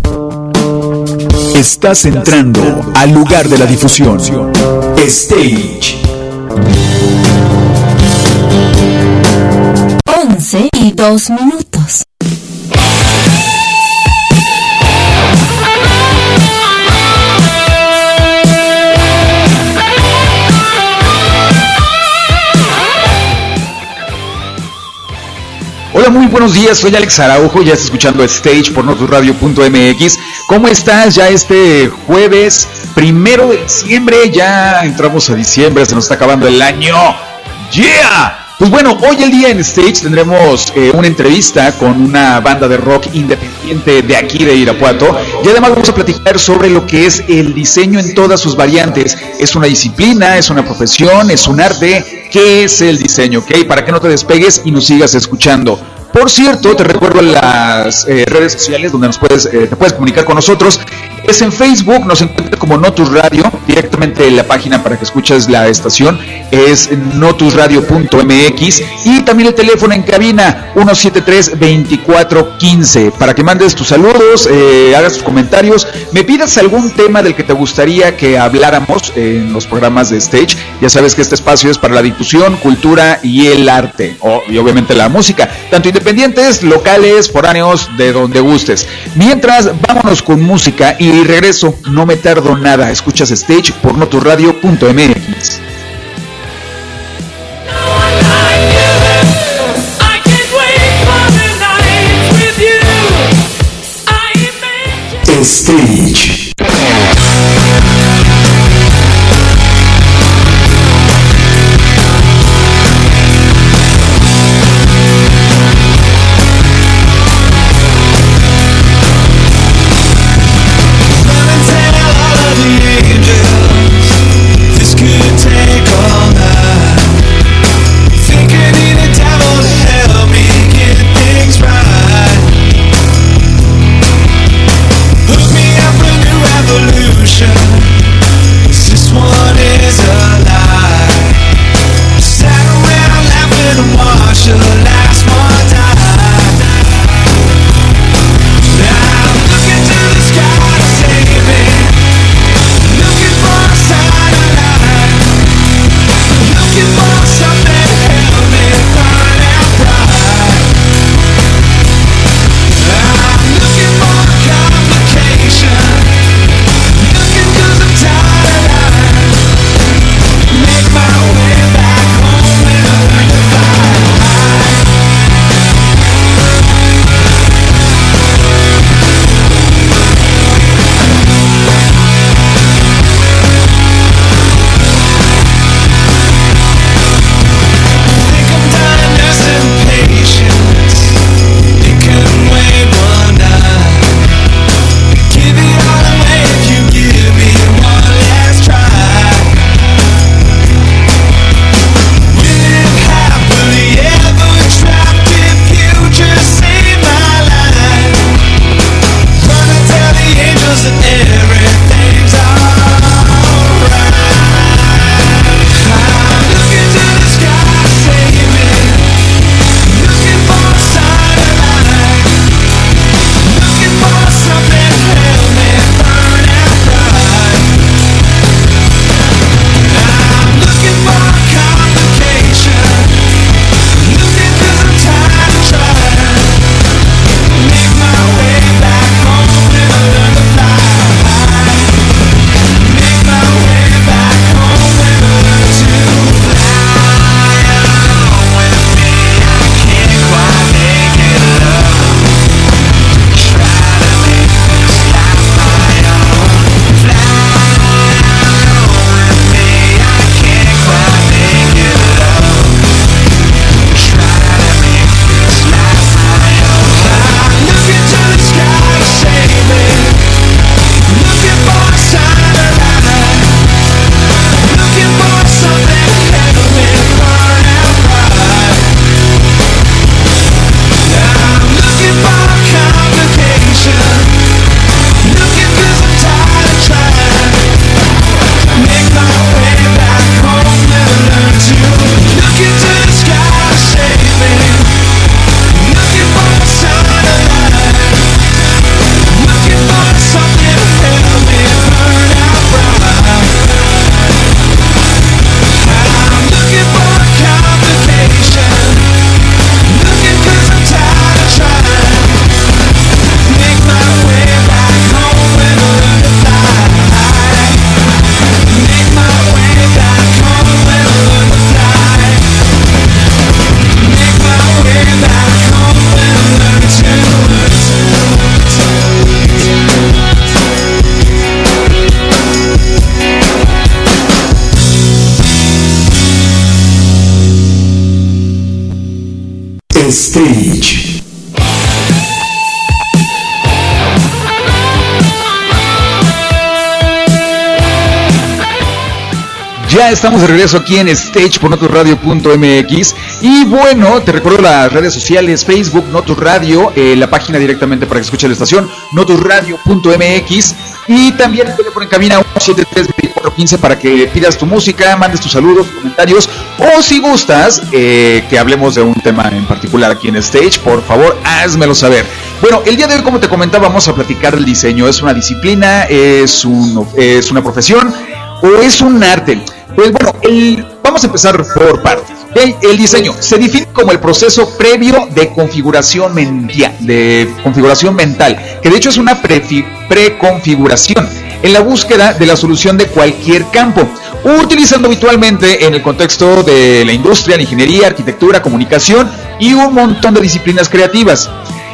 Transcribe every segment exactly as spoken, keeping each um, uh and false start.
Estás entrando al lugar de la difusión. Stage. Once y dos minutos. Hola, muy buenos días, soy Alex Araujo, ya estás escuchando Stage por notusradio punto m x. ¿Cómo estás? Ya este jueves, primero de diciembre, ya entramos a diciembre, se nos está acabando el año. ¡Yeah! Pues bueno, hoy el día en Stage tendremos eh, una entrevista con una banda de rock independiente de aquí de Irapuato, y además vamos a platicar sobre lo que es el diseño en todas sus variantes. Es una disciplina, es una profesión, es un arte. ¿Qué es el diseño? ¿Ok? Para que no te despegues y nos sigas escuchando. Por cierto, te recuerdo las eh, redes sociales donde nos puedes, eh, te puedes comunicar con nosotros. Es en Facebook, nos encuentras como Notus Radio, directamente en la página para que escuches la estación es notusradio punto m x, y también el teléfono en cabina uno siete tres, veinticuatro quince para que mandes tus saludos, eh, hagas tus comentarios, me pidas algún tema del que te gustaría que habláramos en los programas de Stage. Ya sabes que este espacio es para la difusión, cultura y el arte, oh, y obviamente la música, tanto independientes, locales, foráneos, de donde gustes. Mientras, vámonos con música y regreso, no me tardo nada. Escuchas Stage por notusradio punto m x. Stage. Hook me up a new Ya estamos de regreso aquí en Stage por Notus Radio punto m x. Y bueno, te recuerdo las redes sociales: Facebook, Notus Radio, eh, la página directamente para que escuches la estación, Notus Radio punto m x. Y también el teléfono en cabina uno siete tres, veinticuatro quince para que pidas tu música, mandes tus saludos, comentarios, o si gustas eh, que hablemos de un tema en particular aquí en Stage, por favor, házmelo saber. Bueno, el día de hoy, como te comentaba, vamos a platicar del diseño. ¿Es una disciplina? ¿Es, un, es una profesión? ¿O es un arte? Pues bueno, el, vamos a empezar por partes. ¿Okay? El diseño se define como el proceso previo de configuración mental, de configuración mental, que de hecho es una prefi, preconfiguración en la búsqueda de la solución de cualquier campo, utilizando habitualmente en el contexto de la industria, la ingeniería, arquitectura, comunicación y un montón de disciplinas creativas.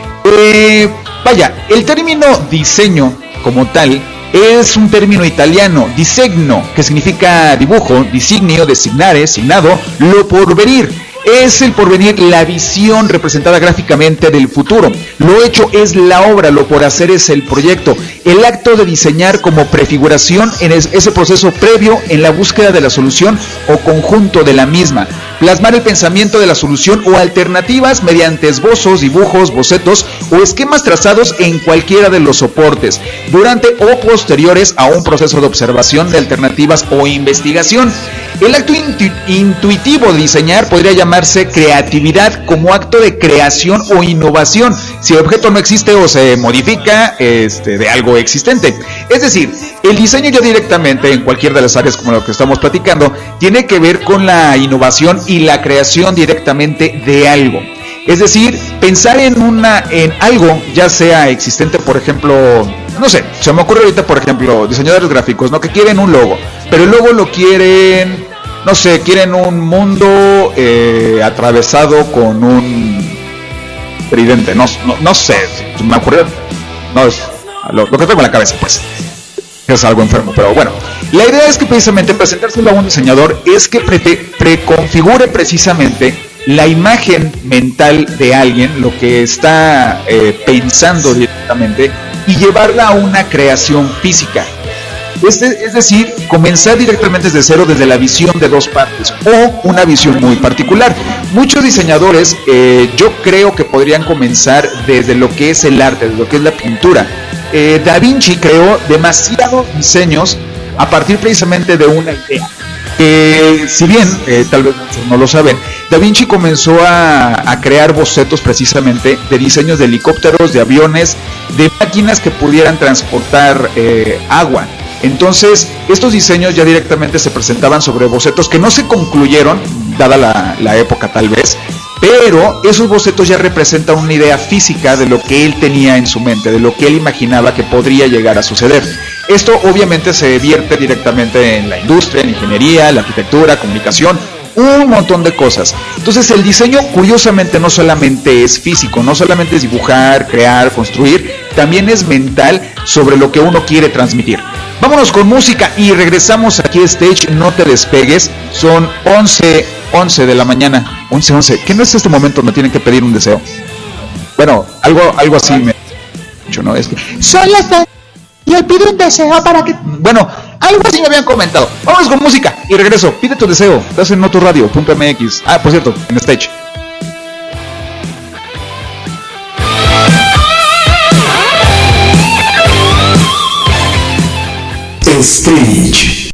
Eh, vaya, el término diseño como tal es un término italiano, disegno, que significa dibujo, designio, designare, signado, lo porvenir. Es el porvenir, la visión representada gráficamente del futuro. Lo hecho es la obra, lo por hacer es el proyecto. El acto de diseñar como prefiguración en ese proceso previo en la búsqueda de la solución o conjunto de la misma. Plasmar el pensamiento de la solución o alternativas mediante esbozos, dibujos, bocetos o esquemas trazados en cualquiera de los soportes, durante o posteriores a un proceso de observación de alternativas o investigación. El acto intu- intuitivo de diseñar podría llamarse creatividad como acto de creación o innovación, si el objeto no existe o se modifica este, de algo existente. Es decir, el diseño ya directamente en cualquier de las áreas como lo que estamos platicando, tiene que ver con la innovación y la creación directamente de algo. Es decir, pensar en una en algo ya sea existente, por ejemplo, no sé, se me ocurre ahorita, por ejemplo, diseñadores gráficos, ¿no? Que quieren un logo, pero el logo lo quieren, no sé, quieren un mundo eh, atravesado con un tridente, no, no, no sé, me ocurrió, no es lo, lo que tengo en la cabeza, pues. Es algo enfermo, pero bueno, la idea es que precisamente presentárselo a un diseñador es que pre- preconfigure precisamente la imagen mental de alguien, lo que está eh, pensando directamente, y llevarla a una creación física. Este, es decir, comenzar directamente desde cero, desde la visión de dos partes o una visión muy particular. Muchos diseñadores, eh, yo creo que podrían comenzar desde lo que es el arte, desde lo que es la pintura. Eh, Da Vinci creó demasiados diseños a partir precisamente de una idea. Que eh, si bien, eh, tal vez muchos no lo saben, Da Vinci comenzó a, a crear bocetos precisamente de diseños de helicópteros, de aviones, de máquinas que pudieran transportar eh, agua. Entonces, estos diseños ya directamente se presentaban sobre bocetos que no se concluyeron, dada la, la época tal vez, pero esos bocetos ya representan una idea física de lo que él tenía en su mente, de lo que él imaginaba que podría llegar a suceder. Esto obviamente se vierte directamente en la industria, en la ingeniería, la arquitectura, comunicación, un montón de cosas. Entonces el diseño curiosamente no solamente es físico, no solamente es dibujar, crear, construir, también es mental sobre lo que uno quiere transmitir. Vámonos con música y regresamos aquí a Stage, no te despegues. Son once, once de la mañana, once, once. ¿Qué no es este momento donde tienen que pedir un deseo? Bueno, algo, algo así me he ¿no? Es que son las dos y él pide un deseo para que... Bueno, algo así me habían comentado. Vámonos con música y regreso. Pide tu deseo. Estás en Notus Radio punto m x. Ah, por cierto, en Stage. Stage.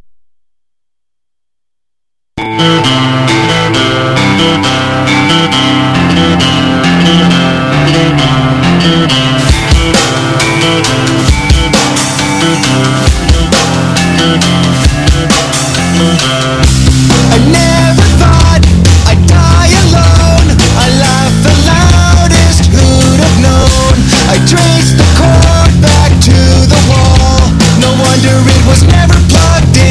I never thought I'd die alone. I laughed the loudest, who'd have known? I traced the cord back to the wall. No wonder it was never plugged in.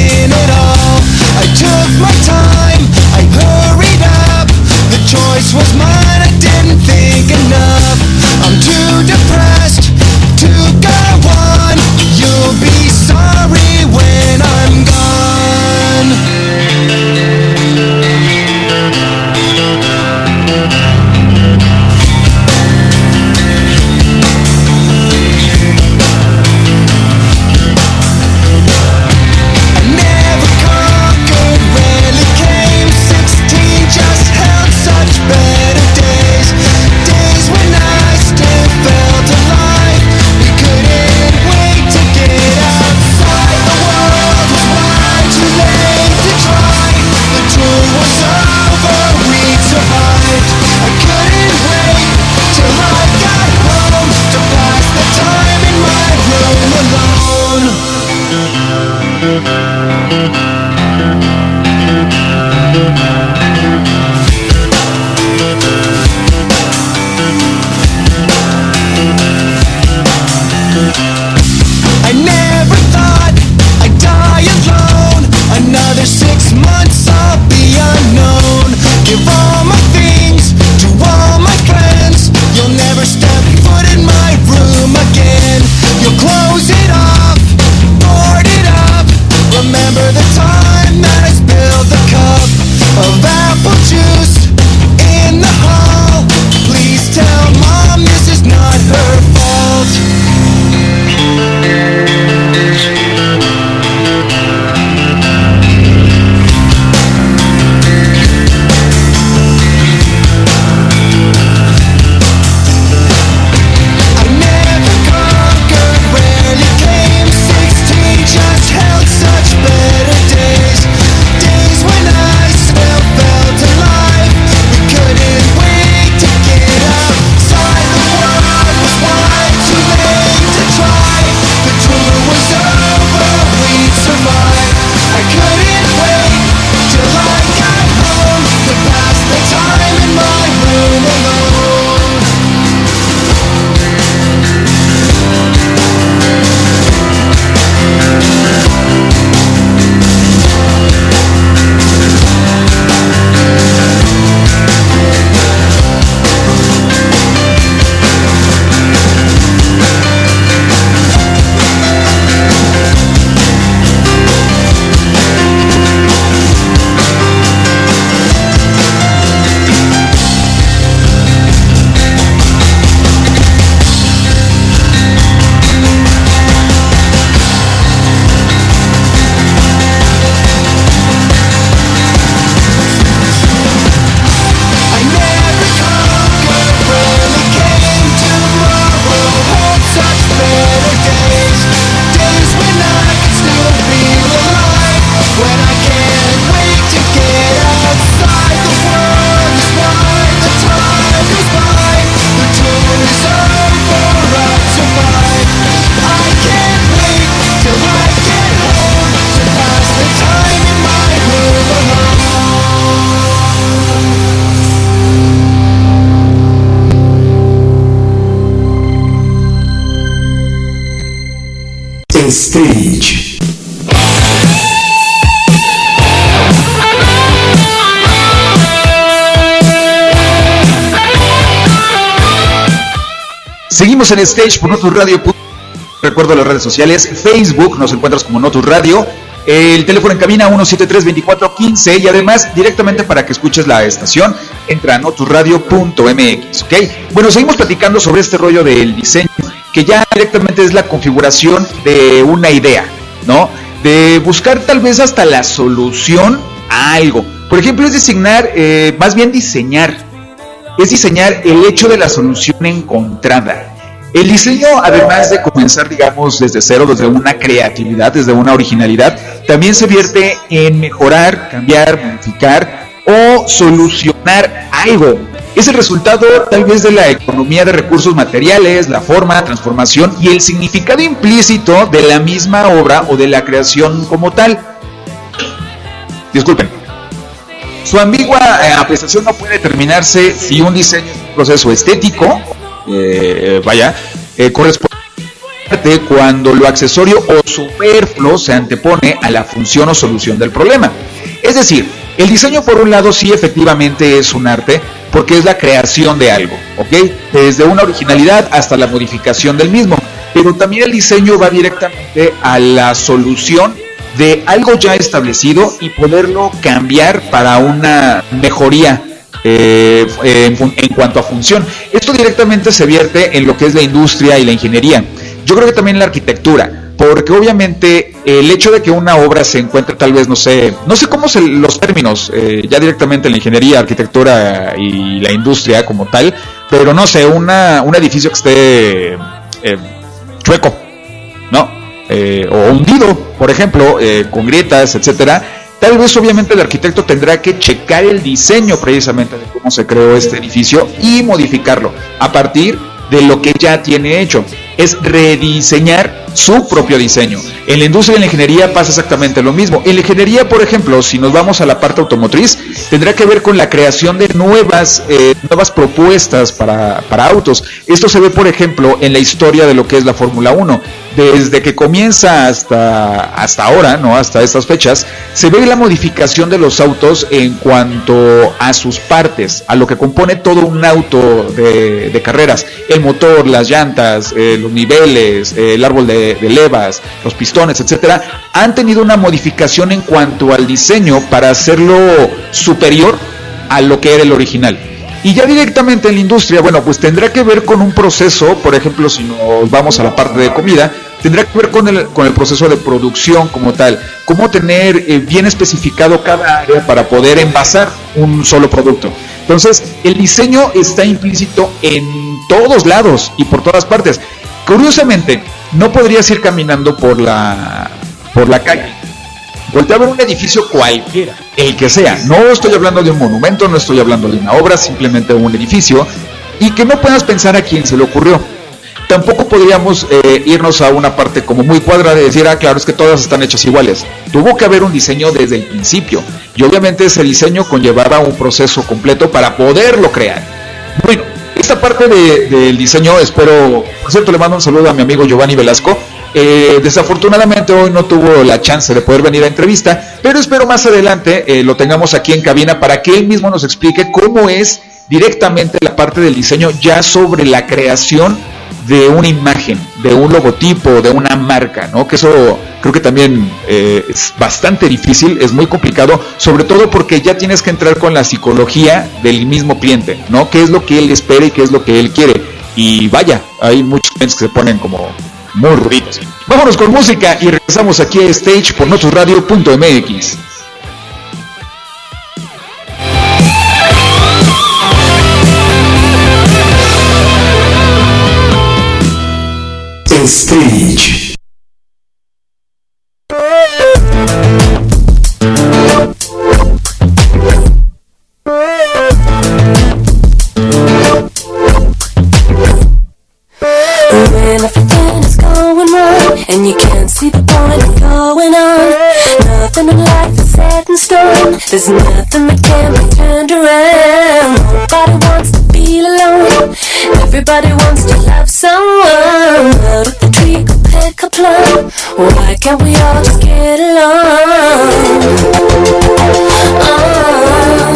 Stage. Seguimos en Stage por Notus Radio. Recuerdo las redes sociales, Facebook nos encuentras como Notus Radio, el teléfono en cabina uno siete tres, veinticuatro quince y además directamente para que escuches la estación entra a notus radio punto m x, ¿ok? Bueno, seguimos platicando sobre este rollo del diseño, que ya directamente es la configuración de una idea, ¿no? De buscar tal vez hasta la solución a algo. Por ejemplo, es diseñar, eh, más bien diseñar, es diseñar el hecho de la solución encontrada. El diseño, además de comenzar, digamos, desde cero, desde una creatividad, desde una originalidad, también se vierte en mejorar, cambiar, modificar o solucionar algo. Es el resultado tal vez de la economía de recursos materiales, la forma, transformación y el significado implícito de la misma obra o de la creación como tal. Disculpen. Su ambigua eh, apreciación no puede determinarse si un diseño es un proceso estético, eh, vaya, eh, corresponde cuando lo accesorio o superfluo se antepone a la función o solución del problema. Es decir, el diseño por un lado sí efectivamente es un arte, porque es la creación de algo, ¿ok? Desde una originalidad hasta la modificación del mismo, pero también el diseño va directamente a la solución de algo ya establecido y poderlo cambiar para una mejoría eh, en, en cuanto a función. Esto directamente se vierte en lo que es la industria y la ingeniería. Yo creo que también la arquitectura, porque obviamente el hecho de que una obra se encuentre tal vez, no sé, no sé cómo son los términos, eh, ya directamente en la ingeniería, arquitectura y la industria como tal, pero no sé, una, un edificio que esté eh, chueco, ¿no? Eh, o hundido, por ejemplo, eh, con grietas, etcétera. Tal vez obviamente el arquitecto tendrá que checar el diseño precisamente de cómo se creó este edificio y modificarlo a partir de lo que ya tiene hecho. Es rediseñar su propio diseño. En la industria y en la ingeniería pasa exactamente lo mismo. En la ingeniería, por ejemplo, si nos vamos a la parte automotriz, tendrá que ver con la creación de nuevas, eh, nuevas propuestas para, para autos. Esto se ve, por ejemplo, en la historia de lo que es la Fórmula uno. Desde que comienza hasta, hasta ahora, ¿no? Hasta estas fechas, se ve la modificación de los autos en cuanto a sus partes, a lo que compone todo un auto de, de carreras. El motor, las llantas, eh, los niveles, eh, el árbol de, de levas, los pistones, etcétera, han tenido una modificación en cuanto al diseño para hacerlo superior a lo que era el original. Y ya directamente en la industria, bueno, pues tendrá que ver con un proceso, por ejemplo, si nos vamos a la parte de comida, tendrá que ver con el, con el proceso de producción como tal, cómo tener eh, bien especificado cada área para poder envasar un solo producto. Entonces, el diseño está implícito en todos lados y por todas partes. Curiosamente, no podrías ir caminando por la, por la calle, voltea a ver un edificio cualquiera, el que sea. No estoy hablando de un monumento, no estoy hablando de una obra, simplemente un edificio, y que no puedas pensar a quién se le ocurrió. Tampoco podríamos eh, irnos a una parte como muy cuadrada de decir, ah, claro, es que todas están hechas iguales. Tuvo que haber un diseño desde el principio, y obviamente ese diseño conllevaba un proceso completo para poderlo crear. Bueno, esta parte de, del diseño, espero, por cierto, le mando un saludo a mi amigo Giovanni Velasco. Eh, desafortunadamente hoy no tuvo la chance de poder venir a entrevista, pero espero más adelante eh, lo tengamos aquí en cabina para que él mismo nos explique cómo es directamente la parte del diseño ya sobre la creación de una imagen, de un logotipo, de una marca, ¿no? Que eso creo que también eh, es bastante difícil, es muy complicado, sobre todo porque ya tienes que entrar con la psicología del mismo cliente, ¿no? ¿Qué es lo que él espera y qué es lo que él quiere? Y vaya, hay muchos clientes que se ponen como muy ruditos. Vámonos con música y regresamos aquí a Stage por notus radio punto m x. Stage. And you can't see the point of going on. Nothing in life is set in stone. There's nothing that can be turned around. Nobody wants to feel alone. Everybody wants to love someone. Out of the tree, go pick up club. Why can't we all just get along? Oh.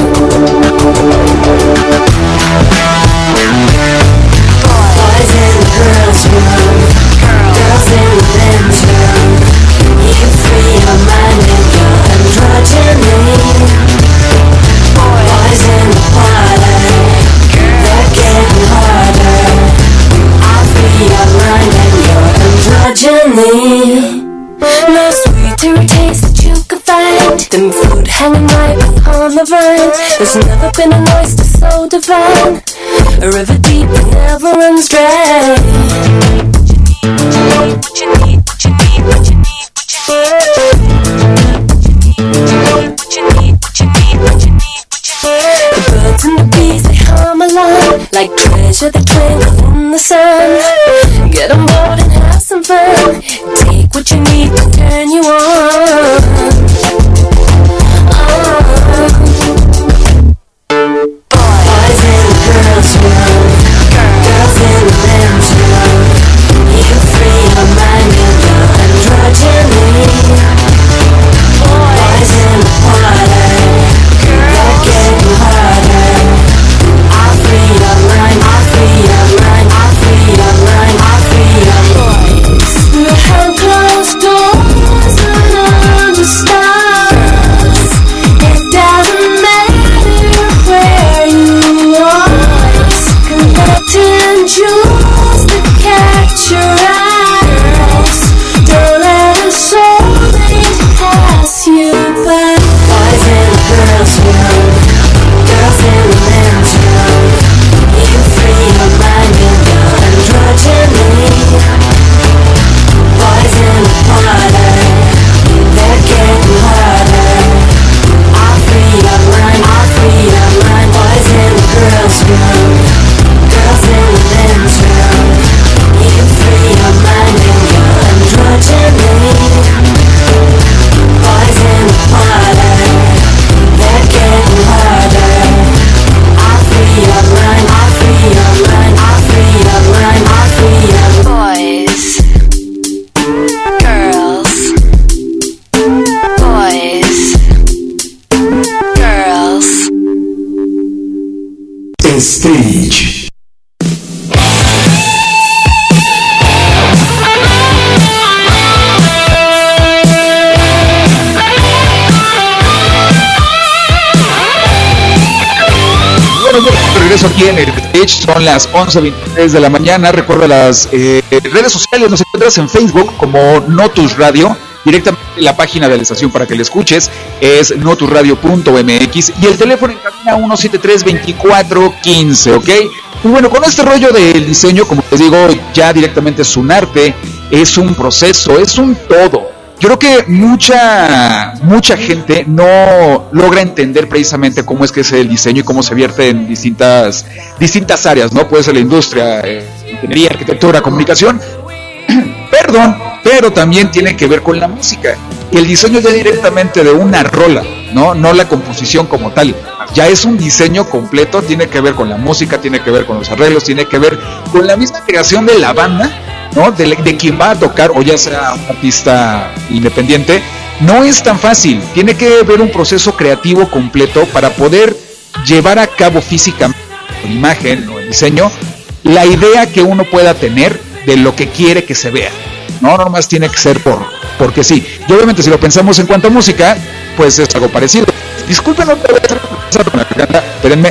Boys in the girls' room, girls in the men's room. You free your mind and your androgyny. Boys in the parlor, they're getting harder. I free your mind and your androgyny. No sweeter taste that you could find than fruit hanging ripe on the vine. There's never been an oyster so divine, a river deep that never runs dry. What you need, what you need, what you need, what you need, what you need, what you need, what you need, what you need. The birds and the bees, they hum along like treasure that twinkle in the sun. Get on board and have some fun. Take what you need to turn you on. Oh. Boys in the girls' room, girls in the men's room. You free your mind and your androgyny. Boys in the parlor, they're getting harder. I free your mind, I free your mind, I free your mind, I free your boys. Behind closed doors under stars, it doesn't matter where you are. Collecting jewels that catch your eyes. Don't let a soulmate pass you by. Boys in the girls' room, girls in the men's room. You free your mind and your androgyny. Boys in the parlor, they're getting harder. I free your mind, I free your mind. Boys in the girls' room, girls in the men's room. You free your mind and your androgyny. Boys in the parlor, they're getting harder. I free your mind, I free your mind, I free your mind, I free your boys, girls, boys, girls. Stage. Bueno, yo regreso aquí en el Stage, son las once veintitrés de la mañana. Recuerda las eh, redes sociales, nos encuentras en Facebook como Notus Radio, directamente en la página de la estación para que la escuches, es notusradio punto m x, y el teléfono en cabina uno siete tres, veinticuatro quince, ¿ok? Y bueno, con este rollo del diseño, como les digo, ya directamente es un arte, es un proceso, es un todo. Yo creo que mucha mucha gente no logra entender precisamente cómo es que es el diseño y cómo se vierte en distintas distintas áreas, ¿no? Puede ser la industria, eh, ingeniería, arquitectura, comunicación, perdón, pero también tiene que ver con la música. El diseño ya directamente de una rola, ¿no? No la composición como tal. Ya es un diseño completo, tiene que ver con la música, tiene que ver con los arreglos, tiene que ver con la misma creación de la banda, ¿no? De, de quien va a tocar, o ya sea un artista independiente. No es tan fácil, tiene que haber un proceso creativo completo para poder llevar a cabo físicamente, con imagen o el diseño, la idea que uno pueda tener de lo que quiere que se vea. No, no nomás tiene que ser por porque sí. Y obviamente si lo pensamos en cuanto a música, pues es algo parecido. Disculpen otra vez, espérenme.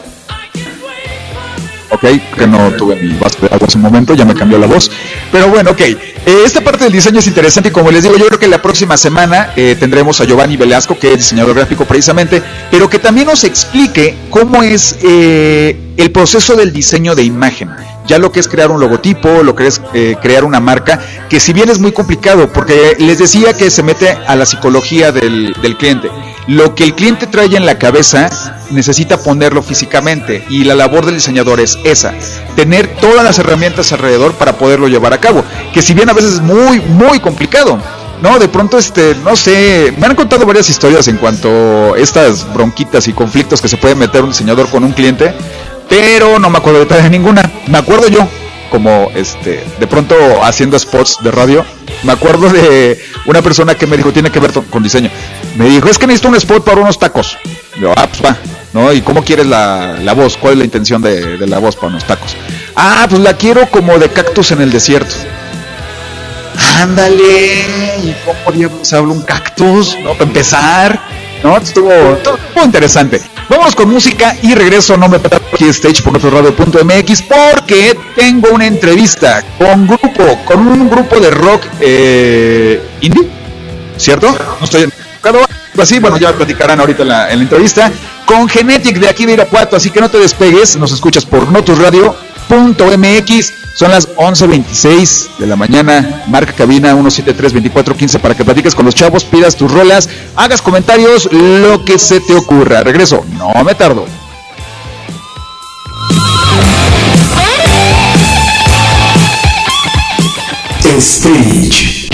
Ok, que no tuve mi vaso de agua hace un momento, ya me cambió la voz. Pero bueno, ok. Eh, esta parte del diseño es interesante y como les digo, yo creo que la próxima semana eh, tendremos a Giovanni Velasco, que es diseñador gráfico precisamente, pero que también nos explique cómo es eh, el proceso del diseño de imagen. Ya lo que es crear un logotipo, lo que es eh, crear una marca, que si bien es muy complicado, porque les decía que se mete a la psicología del, del cliente. Lo que el cliente trae en la cabeza necesita ponerlo físicamente, y la labor del diseñador es esa, tener todas las herramientas alrededor para poderlo llevar a cabo, que si bien a veces es muy, muy complicado, ¿no? De pronto, este, no sé, me han contado varias historias en cuanto a estas bronquitas y conflictos que se puede meter un diseñador con un cliente, pero no me acuerdo de ninguna. Me acuerdo yo, como este, de pronto haciendo spots de radio. Me acuerdo de una persona que me dijo, tiene que ver con diseño. Me dijo, es que necesito un spot para unos tacos. Yo, ah, pues va, ¿no? ¿Y cómo quieres la, la voz? ¿Cuál es la intención de, de la voz para unos tacos? Ah, pues la quiero como de cactus en el desierto. Ándale, ¿y cómo diablos habla un cactus? ¿No? Para empezar, ¿no? Estuvo, estuvo interesante. Vamos con música y regreso, no me pierdas aquí Stage por nuestro radio punto m x, porque tengo una entrevista con grupo, con un grupo de rock eh, indie, ¿cierto? No estoy equivocado, así, bueno, ya platicarán ahorita en la, en la entrevista, con Genetic de aquí de Irapuato, así que no te despegues, nos escuchas por notus radio punto m x. Son las once veintiséis de la mañana, marca cabina uno siete tres, veinticuatro quince para que platiques con los chavos, pidas tus rolas, hagas comentarios, lo que se te ocurra. Regreso, no me tardo. Stage.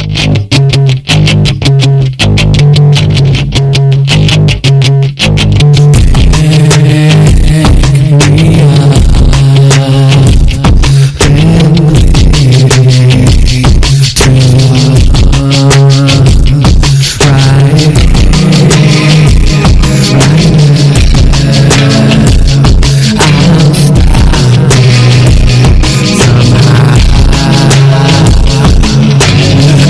Somehow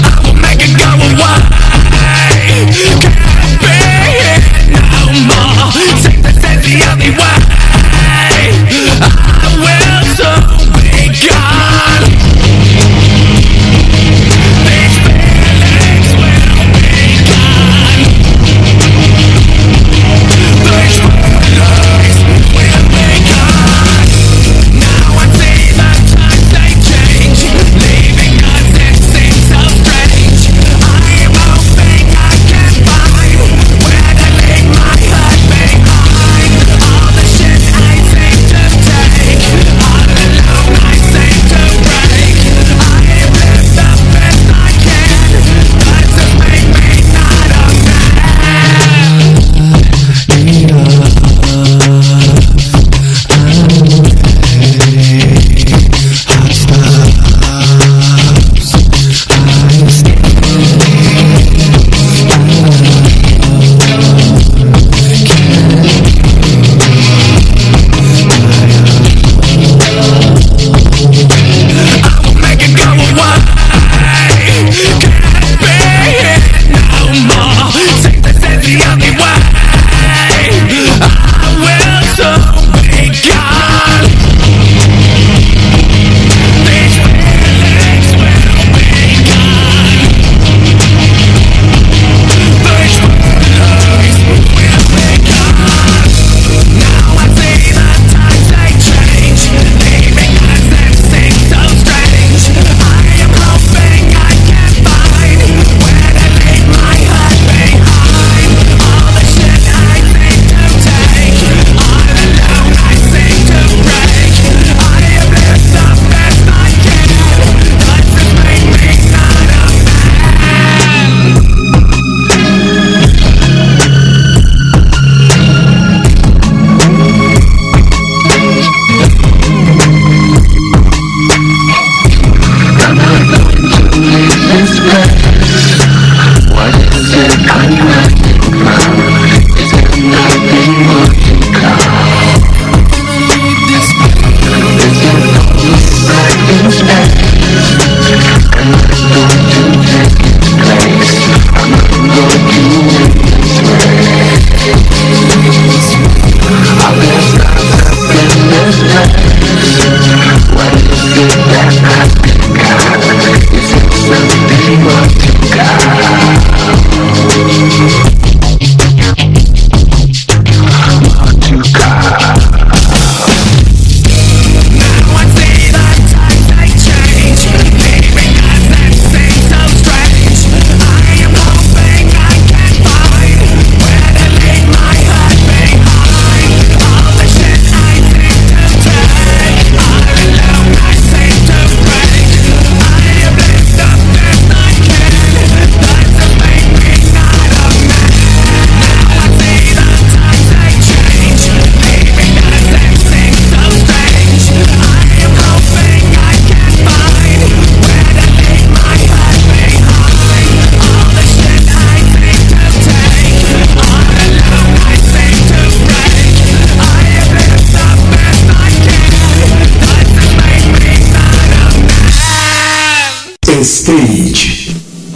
Stage.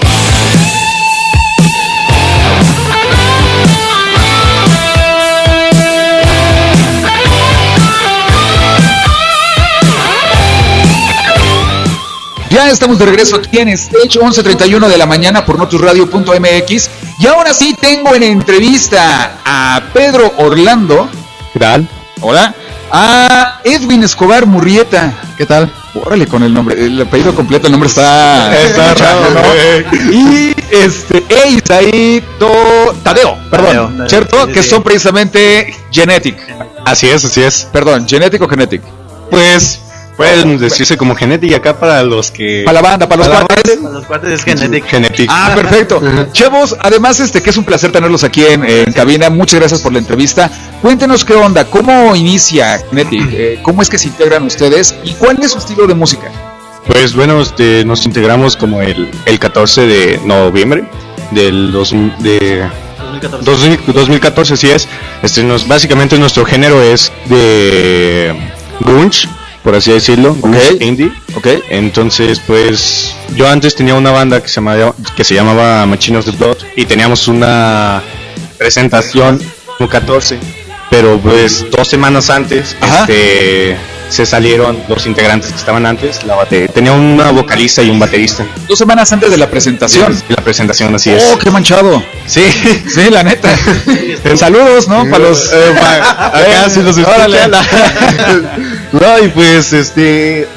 Ya estamos de regreso aquí en Stage, once treinta y uno de la mañana por notusradio punto m x. Y ahora sí tengo en entrevista a Pedro Orlando. ¿Qué tal? Hola. A Edwin Escobar Murrieta. ¿Qué tal? Órale con el nombre, el apellido completo, el nombre está... Está raro, ¿no? Y este, e Isaí To- Tadeo, perdón, Tadeo, ¿cierto? sí, Que sí. son precisamente Genetic. Así es, así es. Perdón, Genetic o Genetic. Pues pueden decirse como genética acá para los que... Para la banda, para los Para la cuates. Para los cuates es genetic. Genetic. Ah, perfecto. Chavos, además, este, que es un placer tenerlos aquí en, en cabina. Muchas gracias por la entrevista. Cuéntenos qué onda, cómo inicia Genetic, eh, cómo es que se integran ustedes y cuál es su estilo de música. Pues bueno, este, nos integramos como el, el catorce de noviembre del dos, de dos mil, dos mil catorce, así es. Este, nos, básicamente nuestro género es de grunge, por así decirlo, grunge Ok. indie. ¿Ok? Entonces, pues yo antes tenía una banda que se llamaba, que se llamaba Machine of the Blood y teníamos una presentación un catorce, pero pues dos semanas antes Ajá. este, se salieron los integrantes que estaban antes. La bate- tenía una vocalista y un baterista. Dos semanas antes de la presentación. Y la presentación así es. Oh, qué manchado. Sí, Sí, la neta. Saludos, ¿no? Para los... Eh, pa- acá sí los Órale. escuchan. No, y pues este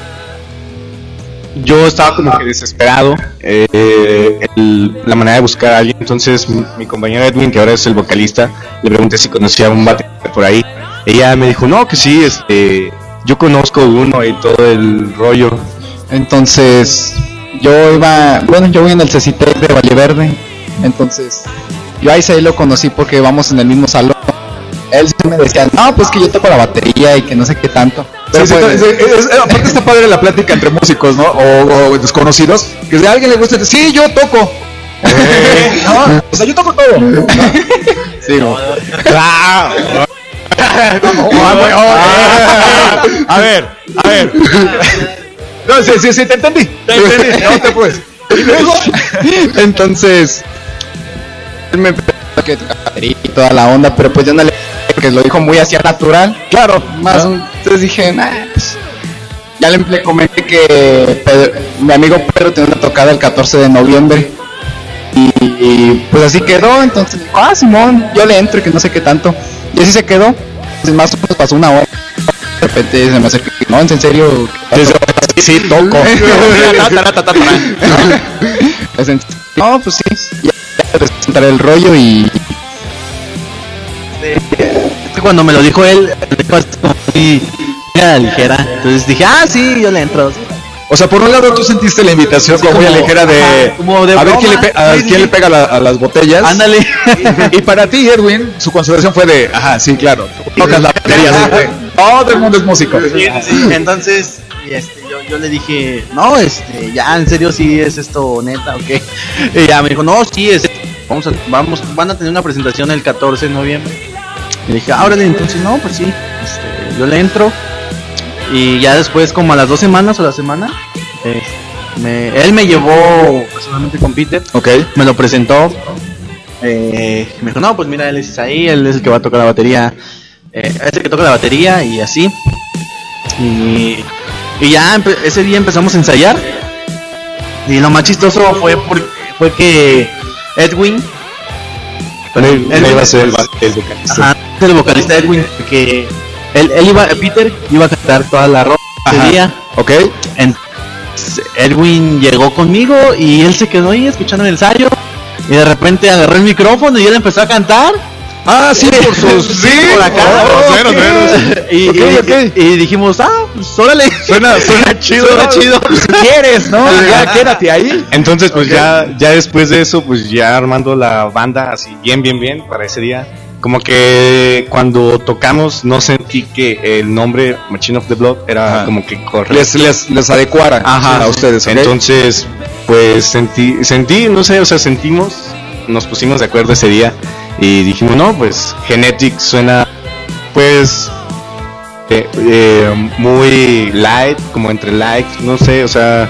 yo estaba como que desesperado, eh, el- la manera de buscar a alguien. Entonces mi, mi compañero Edwin, que ahora es el vocalista, le pregunté si conocía a un baterista por ahí. Ella me dijo, no, que sí, este, yo conozco uno y todo el rollo. Entonces, yo iba, bueno, yo voy en el CECITEC de Valle Verde, entonces, yo a Isaí lo conocí porque vamos en el mismo salón. Él sí me decía, no, pues que yo toco la batería y que no sé qué tanto. Pero Sí, sí, pues, sí, es- es- aparte está padre la plática entre músicos, ¿no? O, o desconocidos. Que si a alguien le gusta, sí, yo toco. ¿No? O sea, yo toco todo. ¿no? sí, no. A ver, a ver. No, sí, sí, sí, te entendí. Te entendí. No te puedes. Entonces, él me empezó a que tocar batería y toda la onda, pero pues yo no le porque lo dijo muy así natural. Claro, más un- entonces dije, nah, pues, ya le, le comenté que Pedro- mi amigo Pedro tiene una tocada el catorce de noviembre. Y, y, pues así quedó, entonces dijo, ah, Simón, yo le entro y que no sé qué tanto. Y así se quedó. Entonces más o menos pasó una hora. De repente se me acercó, no, en serio. Sí, sí, toco. Es en- No, pues sí. Ya presentar el rollo y Es que cuando me lo dijo él, me dijo así como muy muy a la ligera. Entonces dije, ah, sí, yo le entro. O sea, por un lado tú sentiste la invitación como muy como- ligera de, ajá, como de a ver broma. quién le, pe- a Sí, sí, quién sí. le pega la- a las botellas. Ándale. Y para ti, Edwin, su consideración fue de, ajá, sí, claro, tocas la batería, sí, sí. Todo el mundo es músico. Sí, sí, entonces y este, yo, yo le dije, no, este, ya, en serio, sí es esto neta, ¿o qué? Y ya me dijo, no, sí, es, vamos a, vamos, van a tener una presentación el catorce de noviembre. Y le dije, ah, órale, entonces, no, pues sí, este, yo le entro. Y ya después, como a las dos semanas o la semana, eh, me, él me llevó personalmente con Peter, Ok. me lo presentó. Eh, me dijo, no, pues mira, él es ahí, él es el que va a tocar la batería. Eh, es el que toca la batería y así. Y, y ya empe- ese día empezamos a ensayar. Y lo más chistoso fue, por, fue que Edwin, Él, él- iba a ser el, ba- el vocalista. ajá, el vocalista Edwin, que él, él iba, Peter iba a cantar toda la ropa ese Ajá. día. Ok. Entonces, Edwin llegó conmigo y él se quedó ahí escuchando el ensayo. Y de repente agarró el micrófono y él empezó a cantar. Ah, sí, por sus... Sí, por acá. Oh, Menos, ok. menos. Y, Ok, y- ok. y dijimos, ah, pues órale. Suena, suena chido. Suena chido. Si quieres, ¿no? Ya quédate ahí. Entonces, pues ya, ya después de eso, pues ya armando la banda así bien, bien, bien para ese día. Como que cuando tocamos no sentí que el nombre Machine of the Blood era Ajá. como que correcto. Les, les, les adecuara Ajá, a ustedes, ¿ok? Entonces, pues sentí, sentí, no sé, o sea, sentimos, nos pusimos de acuerdo ese día y dijimos, no, pues Genetic suena, pues, eh, eh, muy light, como entre light, no sé, o sea,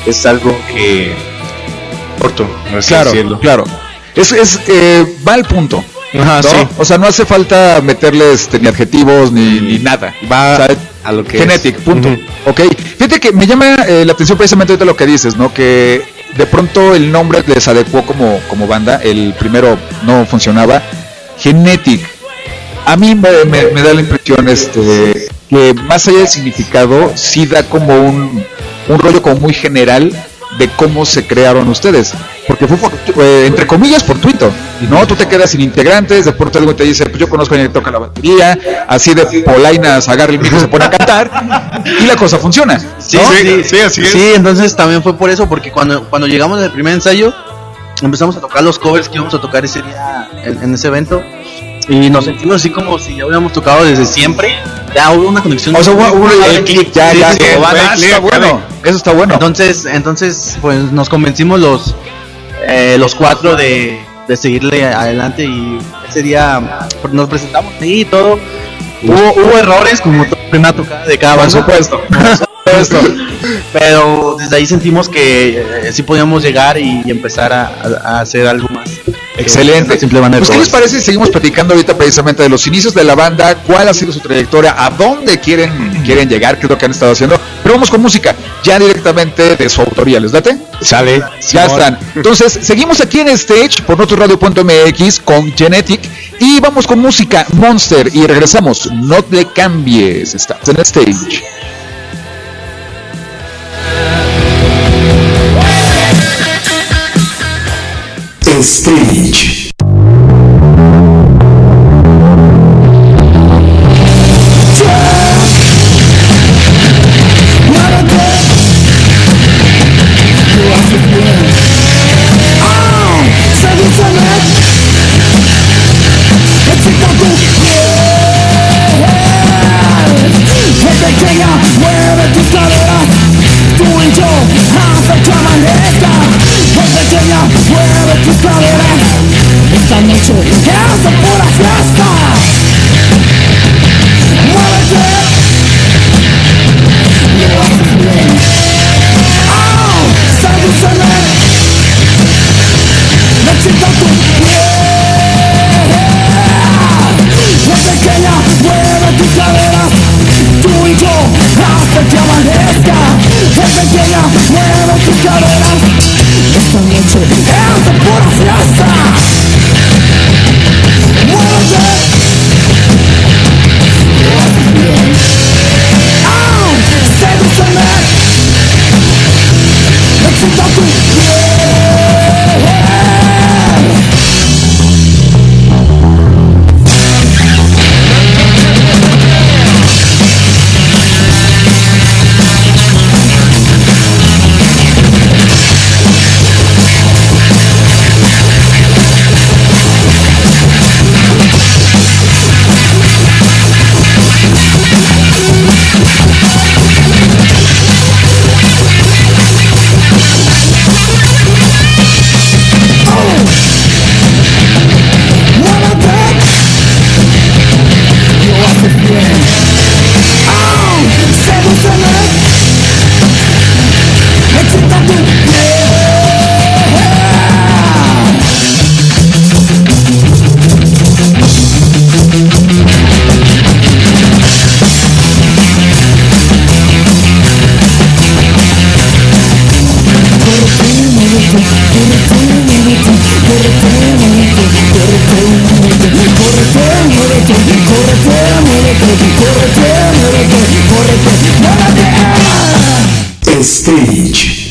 es algo que corto, no sé Claro, decirlo. claro. Es, es eh, va al punto. Ajá, ¿no? sí. O sea, no hace falta meterle este, ni adjetivos ni, ni nada. Va O sea, a lo que Genetic, es. punto. Ujú. Ok. Fíjate que me llama eh, la atención precisamente ahorita lo que dices, ¿no? Que de pronto el nombre les adecuó como, como banda. El primero no funcionaba. Genetic. A mí me, me- me da la impresión este, que más allá del significado, sí da como un, un rollo como muy general de cómo se crearon ustedes. Porque fue por, eh, entre comillas por Twitter, ¿no? Tú te quedas sin integrantes, de pronto alguien te dice, pues yo conozco a alguien que toca la batería, así de polainas agarra el micro y se pone a cantar, y la cosa funciona. Sí, ¿no? sí, sí, así es. Sí, entonces también fue por eso, porque cuando, cuando llegamos al primer ensayo, empezamos a tocar los covers que íbamos a tocar ese día en, en ese evento, y nos sentimos así como si ya hubiéramos tocado desde siempre. Ya hubo una conexión. O sea, hubo, hubo el click, ya, Sí, ya, sí, sí, como fue banda, el eso click, está bueno, eso está bueno. Entonces, entonces, pues nos convencimos los eh, los cuatro de, de seguirle adelante, y ese día pues, nos presentamos ahí y todo. Hubo, hubo errores como toda primera tocada de cada Por banda. supuesto. Por supuesto. Pero desde ahí sentimos que eh, sí podíamos llegar y, y empezar a, a- a hacer algo más. Excelente. Una simple banda de Pues, ¿qué les covers. parece si seguimos platicando ahorita precisamente de los inicios de la banda? ¿Cuál ha sido su trayectoria? ¿A dónde quieren, quieren llegar? ¿Qué es lo que han estado haciendo? Pero vamos con música, ya directamente de su autoría. ¿Les date? Sale. Ya están. Entonces, seguimos aquí en Stage por Notus Radio punto M X con Genetic y vamos con música Monster y regresamos. No te cambies, estás en Stage. Stage. Mueve tus caderas, tú y yo hasta que amanezca. Pequeña, mueve tus caderas. Esta noche es de pura fiesta. Muévete, lo haces bien. Oh, sedúceme, me excita tu piel. Pequeña, mueve tus caderas, tú y yo hasta que amanezca. Pequeña, mueve tus caderas. Esta noche es de pura fiesta. Muévete, lo haces bien. Oh, sedúceme, me excita tu piel. Stage.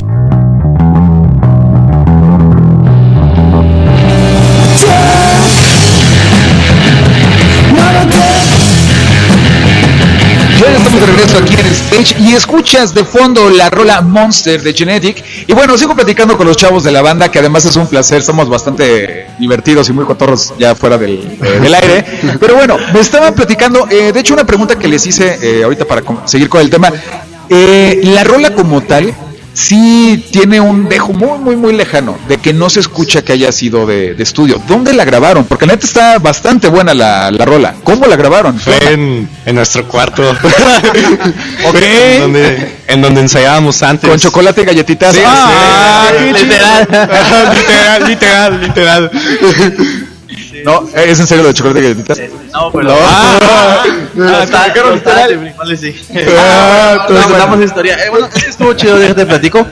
Ya estamos de regreso aquí en Stage y escuchas de fondo la rola Monster de Genetic. Y bueno, sigo platicando con los chavos de la banda, que además es un placer, somos bastante divertidos y muy cotorros ya fuera del, eh, del aire. Pero bueno, me estaban platicando, eh, de hecho una pregunta que les hice eh, ahorita para con- seguir con el tema. Eh, la rola como tal, sí tiene un dejo muy, muy, muy lejano de que no se escucha que haya sido de, de estudio. ¿Dónde la grabaron? Porque la neta está bastante buena la, la rola. ¿Cómo la grabaron? Fue en, en nuestro cuarto. Ok. En donde, en donde ensayábamos antes. Con chocolate y galletitas. Sí, ah, sí, qué literal. chido. literal, literal, literal. No, ¿es en serio lo de chocolate y galletitas? No, pero. No. Ah, No, está, explicaron no, está, literal. frijoles, sí. Ah, No, entonces, contamos bueno. historia. Eh, bueno, es que estuvo chido, déjate platico.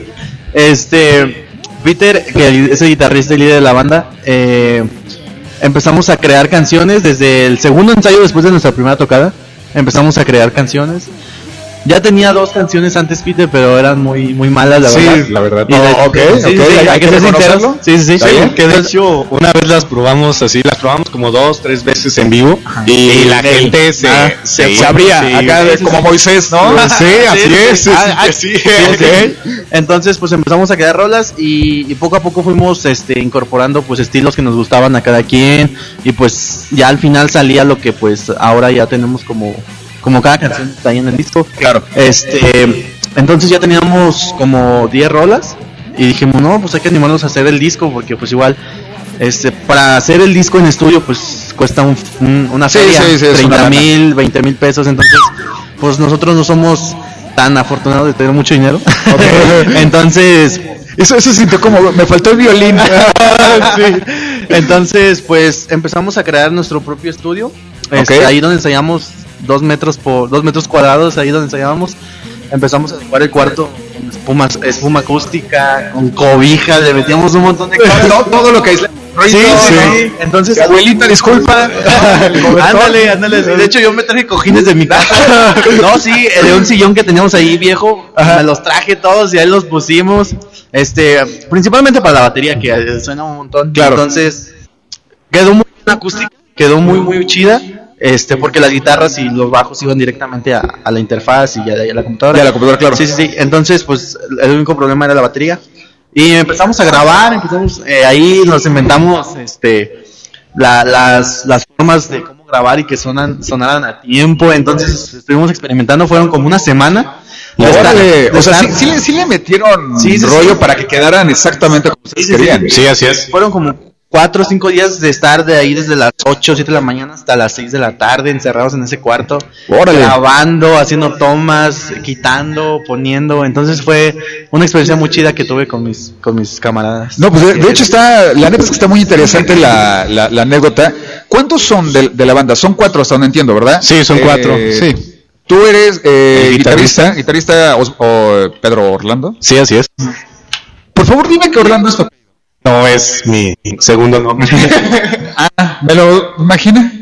Este. Peter, que es el guitarrista y líder de la banda, eh, empezamos a crear canciones desde el segundo ensayo después de nuestra primera tocada. Empezamos a crear canciones. Ya tenía dos canciones antes, Peter, pero eran muy muy malas, la Sí, verdad. la verdad. Y de- Oh, ok, sí, ok, sí, hay- hay, hay que que ser sinceros. reconocerlo. Sí, sí, sí. Está bien. Que de hecho una vez las probamos así, las probamos como dos, tres veces en vivo y la gente se, Ah, se, se abría sí, acá de- sí, como sí. Moisés, ¿no? Sí, así Sí, es. sí. Ah, ah, Sí, sí, ok. sí. Entonces, pues empezamos a crear rolas y, y poco a poco fuimos este, incorporando pues estilos que nos gustaban a cada quien y pues ya al final salía lo que pues ahora ya tenemos como como cada canción está ahí en el disco. Claro. Este, entonces ya teníamos como diez rolas y dijimos, no, pues hay que animarnos a hacer el disco porque pues igual este para hacer el disco en estudio pues cuesta un, un- una Sí, feria, sí, sí, es una treinta lana. mil, veinte mil pesos, entonces pues nosotros no somos tan afortunados de tener mucho dinero. Entonces, Eso, eso sintió como, me faltó el violín. sí. Entonces, pues empezamos a crear nuestro propio estudio. Este, Ok. ahí donde ensayamos dos metros por dos metros cuadrados, ahí donde ensayábamos. Empezamos a decorar el cuarto con espuma, espuma acústica, con cobijas, le metíamos un montón de cosas. todo, todo lo que es. Sí, sí, sí. Entonces, Abuelita, disculpa. ándale, ándale. De hecho, yo me traje cojines de mi casa. No, sí, de un sillón que teníamos ahí viejo. Me los traje todos y ahí los pusimos. Este, principalmente para la batería, que eh, suena un montón. Claro. Entonces, quedó muy bien acústica, quedó muy, muy chida. Este, porque las guitarras y los bajos iban directamente a, a la interfaz y ya de ahí a la computadora. Ya la computadora, claro. Sí, sí, sí. Entonces, pues, el único problema era la batería. Y empezamos a grabar, empezamos, eh, ahí nos inventamos, este, la- las, las formas de cómo grabar y que sonan, sonaran a tiempo. Entonces, estuvimos experimentando, fueron como una semana. De estar- Órale, de o sea, sí, estar- sí le, sí le metieron Sí, sí, rollo sí. para que quedaran exactamente como ustedes Sí, sí, sí. querían. Sí, así es. Fueron como cuatro o cinco días de estar de ahí desde las ocho o siete de la mañana hasta las seis de la tarde encerrados en ese cuarto, Órale. grabando, haciendo tomas, quitando, poniendo. Entonces fue una experiencia muy chida que tuve con mis con mis camaradas. No, pues de, de hecho está, la neta es que está muy interesante la, la, la anécdota. ¿Cuántos son de, de la banda? Son cuatro hasta donde entiendo, ¿verdad? Sí, son cuatro, sí. Tú eres eh, El guitarrista, guitarrista. guitarrista Os- o, Pedro Orlando. Sí, así es. Por favor, dime que Orlando es tu apellido. No es mi segundo nombre. Ah, ¿me lo imagina?